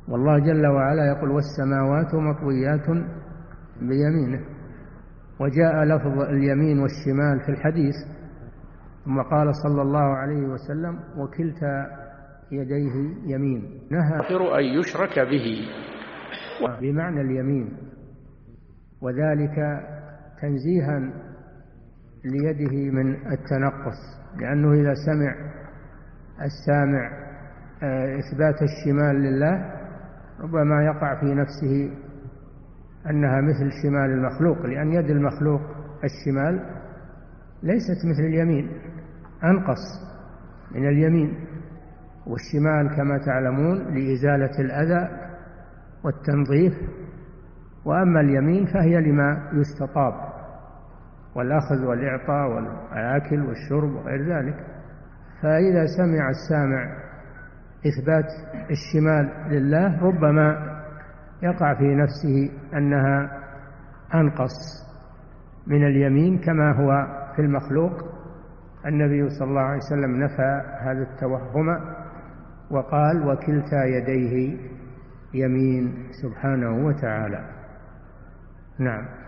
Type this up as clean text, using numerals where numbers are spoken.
والله جل وعلا يقول والسماوات مطويات بيمينه. وجاء لفظ اليمين والشمال في الحديث، ثم قال صلى الله عليه وسلم وكلتا يديه يمين، نهى أن يشرك به بمعنى اليمين، وذلك تنزيها ليده من التنقص، لأنه إذا سمع السامع إثبات الشمال لله ربما يقع في نفسه أنها مثل شمال المخلوق، لأن يد المخلوق الشمال ليست مثل اليمين، أنقص من اليمين، والشمال كما تعلمون لإزالة الأذى والتنظيف، وأما اليمين فهي لما يستطاب، والأخذ والإعطاء والأكل والشرب وغير ذلك. فإذا سمع السامع إثبات الشمال لله ربما يقع في نفسه أنها أنقص من اليمين كما هو في المخلوق. النبي صلى الله عليه وسلم نفى هذا التوهم وقال وكلتا يديه يمين سبحانه وتعالى. نعم.